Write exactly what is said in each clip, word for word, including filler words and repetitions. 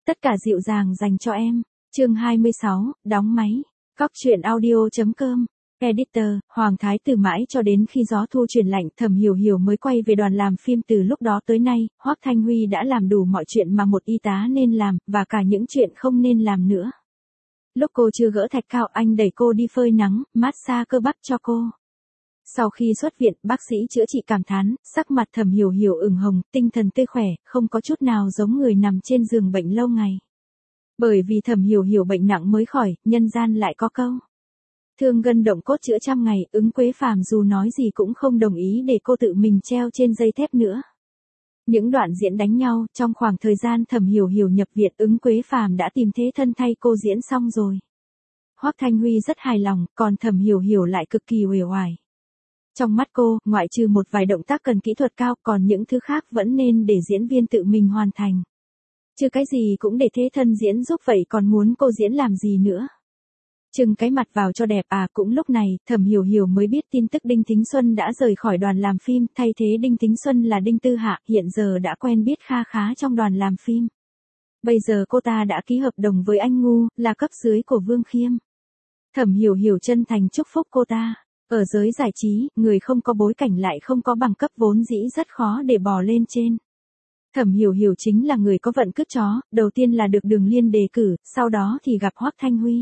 Tất cả dịu dàng dành cho em. Chương hai mươi sáu, đóng máy. Cóc truyện audio.com. Editor, Hoàng Thái từ mãi cho đến khi gió thu chuyển lạnh, Thẩm Hiểu Hiểu mới quay về đoàn làm phim. Từ lúc đó tới nay, Hoắc Thanh Huy đã làm đủ mọi chuyện mà một y tá nên làm, và cả những chuyện không nên làm nữa. Lúc cô chưa gỡ thạch cao, anh đẩy cô đi phơi nắng, massage cơ bắp cho cô. Sau khi xuất viện, bác sĩ chữa trị cảm thán, sắc mặt Thẩm Hiểu Hiểu ửng hồng, tinh thần tươi khỏe, không có chút nào giống người nằm trên giường bệnh lâu ngày. Bởi vì Thẩm Hiểu Hiểu bệnh nặng mới khỏi, nhân gian lại có câu. Thương gân động cốt chữa trăm ngày, Ứng Quế Phàm dù nói gì cũng không đồng ý để cô tự mình treo trên dây thép nữa. Những đoạn diễn đánh nhau, trong khoảng thời gian Thẩm Hiểu Hiểu nhập viện, Ứng Quế Phàm đã tìm thế thân thay cô diễn xong rồi. Hoắc Thanh Huy rất hài lòng, còn Thẩm Hiểu Hiểu lại cực kỳ uể oải. Trong mắt cô, ngoại trừ một vài động tác cần kỹ thuật cao, còn những thứ khác vẫn nên để diễn viên tự mình hoàn thành. Chứ cái gì cũng để thế thân diễn giúp vậy còn muốn cô diễn làm gì nữa. Trưng cái mặt vào cho đẹp à. Cũng lúc này, Thẩm Hiểu Hiểu mới biết tin tức Đinh Thính Xuân đã rời khỏi đoàn làm phim, thay thế Đinh Thính Xuân là Đinh Tư Hạ, hiện giờ đã quen biết kha khá trong đoàn làm phim. Bây giờ cô ta đã ký hợp đồng với anh Ngu, là cấp dưới của Vương Khiêm. Thẩm Hiểu Hiểu chân thành chúc phúc cô ta. Ở giới giải trí, người không có bối cảnh lại không có bằng cấp vốn dĩ rất khó để bò lên trên. Thẩm Hiểu Hiểu chính là người có vận cứt chó, đầu tiên là được Đường Liên đề cử, sau đó thì gặp Hoắc Thanh Huy.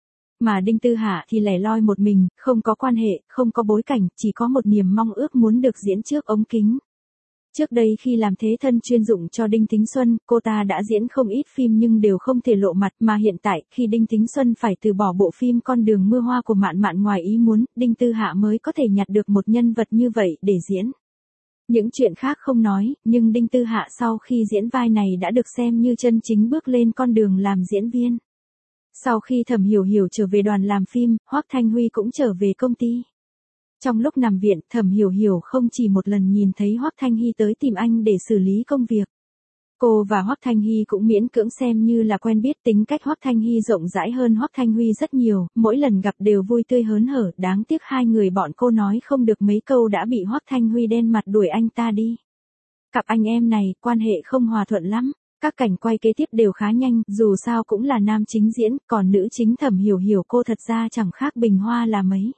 Mà Đinh Tư Hạ thì lẻ loi một mình, không có quan hệ, không có bối cảnh, chỉ có một niềm mong ước muốn được diễn trước ống kính. Trước đây khi làm thế thân chuyên dụng cho Đinh Thính Xuân, cô ta đã diễn không ít phim nhưng đều không thể lộ mặt, mà hiện tại, khi Đinh Thính Xuân phải từ bỏ bộ phim Con đường mưa hoa của Mạn Mạn ngoài ý muốn, Đinh Tư Hạ mới có thể nhặt được một nhân vật như vậy để diễn. Những chuyện khác không nói, nhưng Đinh Tư Hạ sau khi diễn vai này đã được xem như chân chính bước lên con đường làm diễn viên. Sau khi Thẩm Hiểu Hiểu trở về đoàn làm phim, Hoắc Thanh Huy cũng trở về công ty. Trong lúc nằm viện, Thẩm Hiểu Hiểu không chỉ một lần nhìn thấy Hoắc Thanh Hy tới tìm anh để xử lý công việc. Cô và Hoắc Thanh Hy cũng miễn cưỡng xem như là quen biết. Tính cách Hoắc Thanh Hy rộng rãi hơn Hoắc Thanh Huy rất nhiều, mỗi lần gặp đều vui tươi hớn hở, đáng tiếc hai người bọn cô nói không được mấy câu đã bị Hoắc Thanh Huy đen mặt đuổi anh ta đi. Cặp anh em này, quan hệ không hòa thuận lắm. Các cảnh quay kế tiếp đều khá nhanh, dù sao cũng là nam chính diễn, còn nữ chính Thẩm Hiểu Hiểu cô thật ra chẳng khác Bình Hoa là mấy.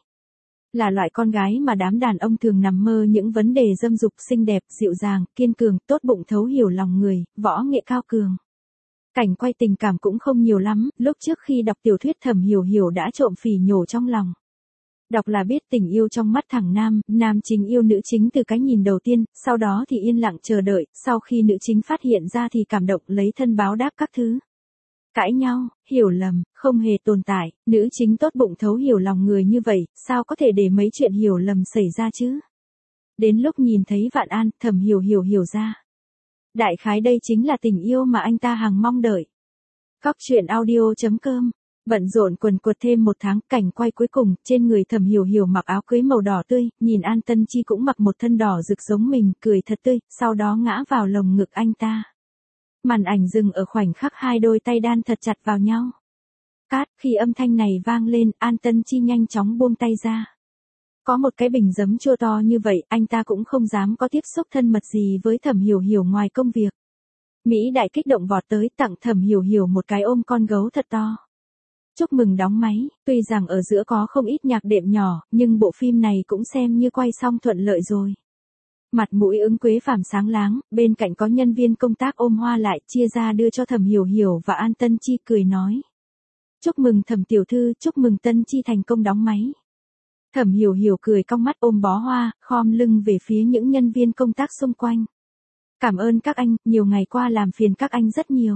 Là loại con gái mà đám đàn ông thường nằm mơ những vấn đề dâm dục, xinh đẹp, dịu dàng, kiên cường, tốt bụng, thấu hiểu lòng người, võ nghệ cao cường. Cảnh quay tình cảm cũng không nhiều lắm, lúc trước khi đọc tiểu thuyết Thẩm Hiểu Hiểu đã trộm phỉ nhổ trong lòng. Đọc là biết tình yêu trong mắt thằng nam, nam chính yêu nữ chính từ cái nhìn đầu tiên, sau đó thì yên lặng chờ đợi, sau khi nữ chính phát hiện ra thì cảm động lấy thân báo đáp các thứ. Cãi nhau, hiểu lầm, không hề tồn tại, nữ chính tốt bụng thấu hiểu lòng người như vậy, sao có thể để mấy chuyện hiểu lầm xảy ra chứ? Đến lúc nhìn thấy Vạn An, Thẩm Hiểu Hiểu hiểu ra. Đại khái đây chính là tình yêu mà anh ta hằng mong đợi. Cóc truyện audio.com. Bận rộn quần quật thêm một tháng, cảnh quay cuối cùng, trên người Thẩm Hiểu Hiểu mặc áo cưới màu đỏ tươi, nhìn An Tân Chi cũng mặc một thân đỏ rực giống mình, cười thật tươi, sau đó ngã vào lồng ngực anh ta. Màn ảnh dừng ở khoảnh khắc hai đôi tay đan thật chặt vào nhau. Cát, khi âm thanh này vang lên, An Tân Chi nhanh chóng buông tay ra. Có một cái bình giấm chua to như vậy, anh ta cũng không dám có tiếp xúc thân mật gì với Thẩm Hiểu Hiểu ngoài công việc. Mỹ Đại kích động vọt tới tặng Thẩm Hiểu Hiểu một cái ôm con gấu thật to. Chúc mừng đóng máy, tuy rằng ở giữa có không ít nhạc đệm nhỏ, nhưng bộ phim này cũng xem như quay xong thuận lợi rồi. Mặt mũi Ứng Quế Phàm sáng láng, bên cạnh có nhân viên công tác ôm hoa lại, chia ra đưa cho Thẩm Hiểu Hiểu và An Tân Chi, cười nói. Chúc mừng Thẩm tiểu thư, chúc mừng Tân Chi thành công đóng máy. Thẩm Hiểu Hiểu cười cong mắt ôm bó hoa, khom lưng về phía những nhân viên công tác xung quanh. Cảm ơn các anh, nhiều ngày qua làm phiền các anh rất nhiều.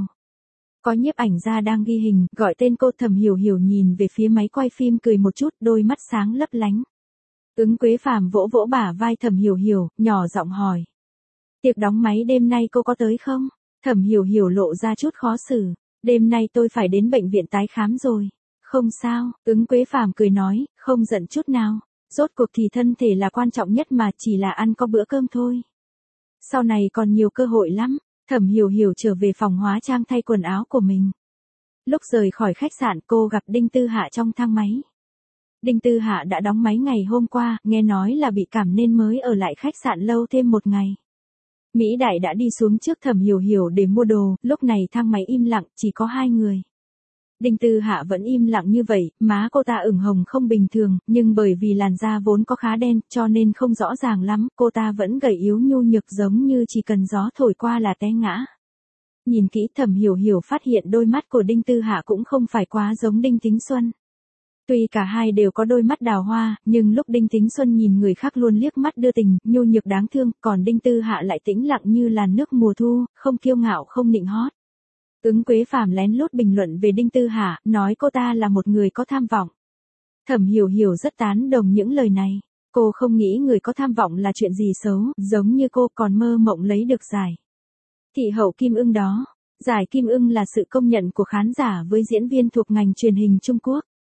Có nhiếp ảnh gia đang ghi hình, gọi tên cô. Thẩm Hiểu Hiểu nhìn về phía máy quay phim cười một chút, đôi mắt sáng lấp lánh. Ứng Quế Phàm vỗ vỗ bả vai Thẩm Hiểu Hiểu, nhỏ giọng hỏi. Tiệc đóng máy đêm nay cô có tới không? Thẩm Hiểu Hiểu lộ ra chút khó xử. Đêm nay tôi phải đến bệnh viện tái khám rồi. Không sao, Ứng Quế Phàm cười nói, không giận chút nào. Rốt cuộc thì thân thể là quan trọng nhất mà, chỉ là ăn có bữa cơm thôi. Sau này còn nhiều cơ hội lắm. Thẩm Hiểu Hiểu trở về phòng hóa trang thay quần áo của mình. Lúc rời khỏi khách sạn cô gặp Đinh Tư Hạ trong thang máy. Đinh Tư Hạ đã đóng máy ngày hôm qua, nghe nói là bị cảm nên mới ở lại khách sạn lâu thêm một ngày. Mỹ Đại đã đi xuống trước Thẩm Hiểu Hiểu để mua đồ, lúc này thang máy im lặng, chỉ có hai người. Đinh Tư Hạ vẫn im lặng như vậy, má cô ta ửng hồng không bình thường, nhưng bởi vì làn da vốn có khá đen, cho nên không rõ ràng lắm, cô ta vẫn gầy yếu nhu nhược giống như chỉ cần gió thổi qua là té ngã. Nhìn kỹ Thẩm Hiểu Hiểu phát hiện đôi mắt của Đinh Tư Hạ cũng không phải quá giống Đinh Tính Xuân. Tuy cả hai đều có đôi mắt đào hoa, nhưng lúc Đinh Tính Xuân nhìn người khác luôn liếc mắt đưa tình, nhu nhược đáng thương, còn Đinh Tư Hạ lại tĩnh lặng như làn nước mùa thu, không kiêu ngạo không nịnh hót. Ứng Quế Phàm lén lút bình luận về Đinh Tư Hạ, nói cô ta là một người có tham vọng. Thẩm Hiểu Hiểu rất tán đồng những lời này. Cô không nghĩ người có tham vọng là chuyện gì xấu, giống như cô còn mơ mộng lấy được giải Thị hậu Kim Ưng đó. Giải Kim Ưng là sự công nhận của khán giả với diễn viên thuộc ngành truyền hình Trung Quốc.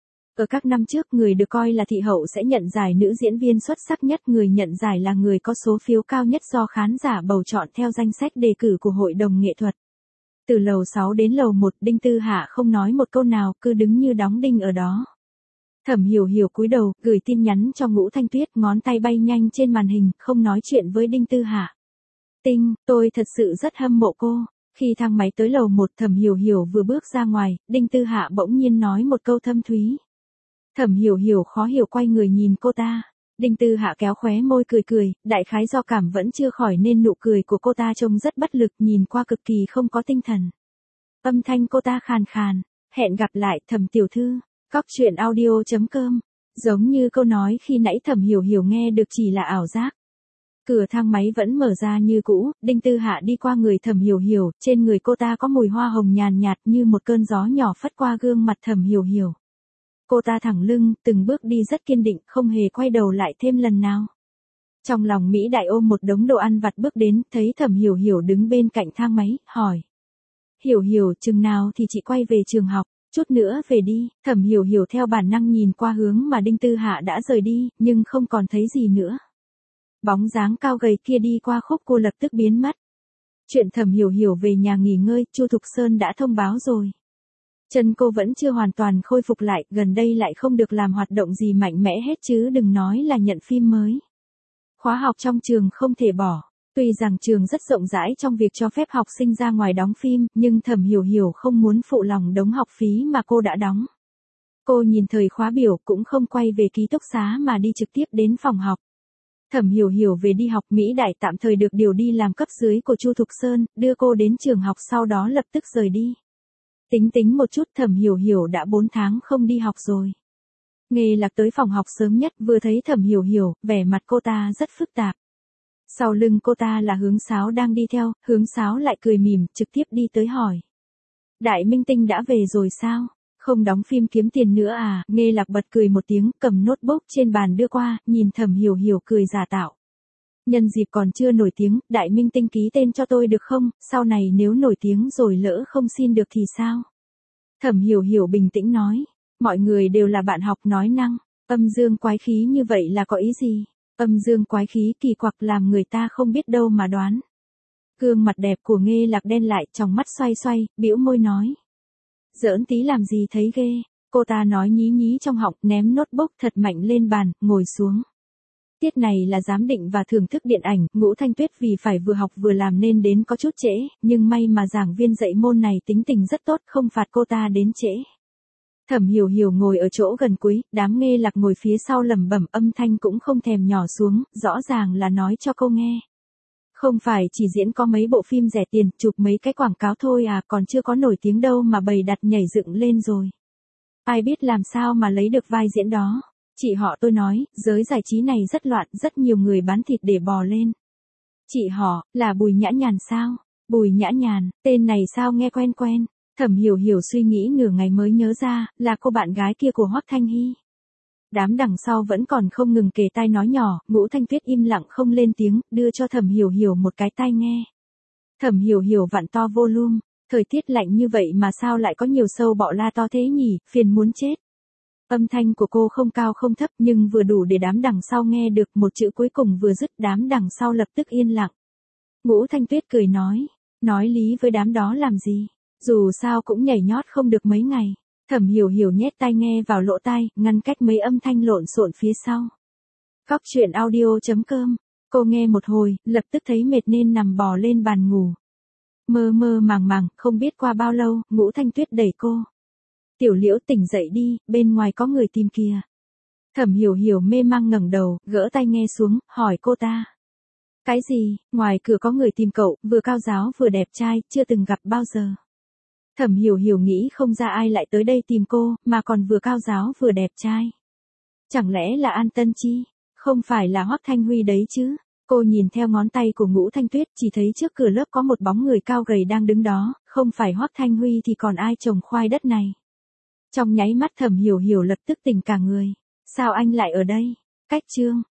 Ở các năm trước, người được coi là thị hậu sẽ nhận giải nữ diễn viên xuất sắc nhất, người nhận giải là người có số phiếu cao nhất do khán giả bầu chọn theo danh sách đề cử của Hội đồng nghệ thuật. Từ lầu sáu đến lầu một, Đinh Tư Hạ không nói một câu nào, cứ đứng như đóng đinh ở đó. Thẩm Hiểu Hiểu cúi đầu, gửi tin nhắn cho Ngũ Thanh Tuyết, ngón tay bay nhanh trên màn hình, không nói chuyện với Đinh Tư Hạ. Tinh, tôi thật sự rất hâm mộ cô. Khi thang máy tới lầu một, Thẩm Hiểu Hiểu vừa bước ra ngoài, Đinh Tư Hạ bỗng nhiên nói một câu thâm thúy. Thẩm Hiểu Hiểu khó hiểu quay người nhìn cô ta. Đinh Tư Hạ kéo khóe môi cười cười, đại khái do cảm vẫn chưa khỏi nên nụ cười của cô ta trông rất bất lực, nhìn qua cực kỳ không có tinh thần. Âm thanh cô ta khàn khàn, hẹn gặp lại Thẩm tiểu thư. Cóc truyện audio chấm com. Giống như câu nói khi nãy Thẩm Hiểu Hiểu nghe được chỉ là ảo giác. Cửa thang máy vẫn mở ra như cũ, Đinh Tư Hạ đi qua người Thẩm Hiểu Hiểu, trên người cô ta có mùi hoa hồng nhàn nhạt như một cơn gió nhỏ phất qua gương mặt Thẩm Hiểu Hiểu. Cô ta thẳng lưng, từng bước đi rất kiên định, không hề quay đầu lại thêm lần nào. Trong lòng Mỹ Đại ôm một đống đồ ăn vặt bước đến, thấy Thẩm Hiểu Hiểu đứng bên cạnh thang máy, hỏi. Hiểu Hiểu, chừng nào thì chị quay về trường học, chút nữa về đi. Thẩm Hiểu Hiểu theo bản năng nhìn qua hướng mà Đinh Tư Hạ đã rời đi, nhưng không còn thấy gì nữa. Bóng dáng cao gầy kia đi qua khúc cô lập tức biến mất. Chuyện Thẩm Hiểu Hiểu về nhà nghỉ ngơi, Chu Thục Sơn đã thông báo rồi. Chân cô vẫn chưa hoàn toàn khôi phục lại, gần đây lại không được làm hoạt động gì mạnh mẽ hết chứ đừng nói là nhận phim mới. Khóa học trong trường không thể bỏ. Tuy rằng trường rất rộng rãi trong việc cho phép học sinh ra ngoài đóng phim, nhưng Thẩm Hiểu Hiểu không muốn phụ lòng đống học phí mà cô đã đóng. Cô nhìn thời khóa biểu cũng không quay về ký túc xá mà đi trực tiếp đến phòng học. Thẩm Hiểu Hiểu về đi học, Mỹ Đại tạm thời được điều đi làm cấp dưới của Chu Thục Sơn, đưa cô đến trường học sau đó lập tức rời đi. Tính tính một chút, Thẩm Hiểu Hiểu đã bốn tháng không đi học rồi. Nghề Lạc tới phòng học sớm nhất, vừa thấy Thẩm Hiểu Hiểu, vẻ mặt cô ta rất phức tạp. Sau lưng cô ta là Hướng Sáo đang đi theo, Hướng Sáo lại cười mỉm, trực tiếp đi tới hỏi. Đại minh tinh đã về rồi sao? Không đóng phim kiếm tiền nữa à? Nghề Lạc bật cười một tiếng, cầm notebook trên bàn đưa qua, nhìn Thẩm Hiểu Hiểu cười giả tạo. Nhân dịp còn chưa nổi tiếng, đại minh tinh ký tên cho tôi được không? Sau này nếu nổi tiếng rồi lỡ không xin được thì sao? Thẩm Hiểu Hiểu bình tĩnh nói. Mọi người đều là bạn học nói năng. Âm dương quái khí như vậy là có ý gì? Âm dương quái khí kỳ quặc làm người ta không biết đâu mà đoán. Gương mặt đẹp của Nghê Lạc đen lại, trong mắt xoay xoay, bĩu môi nói. Giỡn tí làm gì thấy ghê? Cô ta nói nhí nhí trong họng, ném notebook thật mạnh lên bàn, ngồi xuống. Tiết này là giám định và thưởng thức điện ảnh, Ngũ Thanh Tuyết vì phải vừa học vừa làm nên đến có chút trễ, nhưng may mà giảng viên dạy môn này tính tình rất tốt, không phạt cô ta đến trễ. Thẩm Hiểu Hiểu ngồi ở chỗ gần cuối, đám Nghê Lạc ngồi phía sau lẩm bẩm, âm thanh cũng không thèm nhỏ xuống, rõ ràng là nói cho cô nghe. Không phải chỉ diễn có mấy bộ phim rẻ tiền, chụp mấy cái quảng cáo thôi à, còn chưa có nổi tiếng đâu mà bày đặt nhảy dựng lên rồi. Ai biết làm sao mà lấy được vai diễn đó. Chị họ tôi nói, giới giải trí này rất loạn, rất nhiều người bán thịt để bò lên. Chị họ, là Bùi Nhã Nhàn sao? Bùi Nhã Nhàn, tên này sao nghe quen quen? Thẩm Hiểu Hiểu suy nghĩ nửa ngày mới nhớ ra, là cô bạn gái kia của Hoắc Thanh Hy. Đám đằng sau vẫn còn không ngừng kề tai nói nhỏ, Ngũ Thanh Tuyết im lặng không lên tiếng, đưa cho Thẩm Hiểu Hiểu một cái tai nghe. Thẩm Hiểu Hiểu vặn to volume, thời tiết lạnh như vậy mà sao lại có nhiều sâu bọ la to thế nhỉ, phiền muốn chết. Âm thanh của cô không cao không thấp nhưng vừa đủ để đám đằng sau nghe được, một chữ cuối cùng vừa dứt đám đằng sau lập tức yên lặng. Ngũ Thanh Tuyết cười nói, nói lý với đám đó làm gì, dù sao cũng nhảy nhót không được mấy ngày. Thẩm Hiểu Hiểu nhét tai nghe vào lỗ tai, ngăn cách mấy âm thanh lộn xộn phía sau. Cóc truyện audio chấm com Cô nghe một hồi, lập tức thấy mệt nên nằm bò lên bàn ngủ. Mơ mơ màng màng, không biết qua bao lâu, Ngũ Thanh Tuyết đẩy cô. Tiểu Liễu tỉnh dậy đi, bên ngoài có người tìm kìa. Thẩm Hiểu Hiểu mê mang ngẩng đầu, gỡ tai nghe xuống, hỏi cô ta. Cái gì, ngoài cửa có người tìm cậu, vừa cao giáo vừa đẹp trai, chưa từng gặp bao giờ. Thẩm Hiểu Hiểu nghĩ không ra ai lại tới đây tìm cô, mà còn vừa cao giáo vừa đẹp trai. Chẳng lẽ là An Tân Chi? Không phải là Hoắc Thanh Huy đấy chứ? Cô nhìn theo ngón tay của Ngũ Thanh Tuyết, chỉ thấy trước cửa lớp có một bóng người cao gầy đang đứng đó, không phải Hoắc Thanh Huy thì còn ai trồng khoai đất này. Trong nháy mắt Thẩm Hiểu Hiểu lập tức tỉnh cả người. Sao anh lại ở đây? Cách chương